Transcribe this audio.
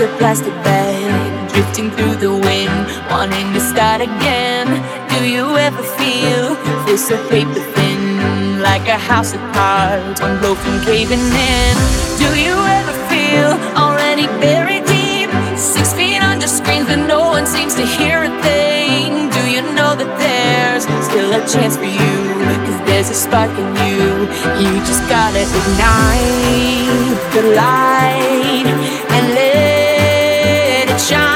a plastic bag, drifting through the wind, wanting to start again. Do you ever feel so paper thin, like a house of cards, one blow from caving in? Do you ever feel already buried deep, 6 feet under screens, but no one seems to hear a thing? Do you know that there's still a chance for you? 'Cause there's a spark in you. You just gotta ignite the light and let it shine.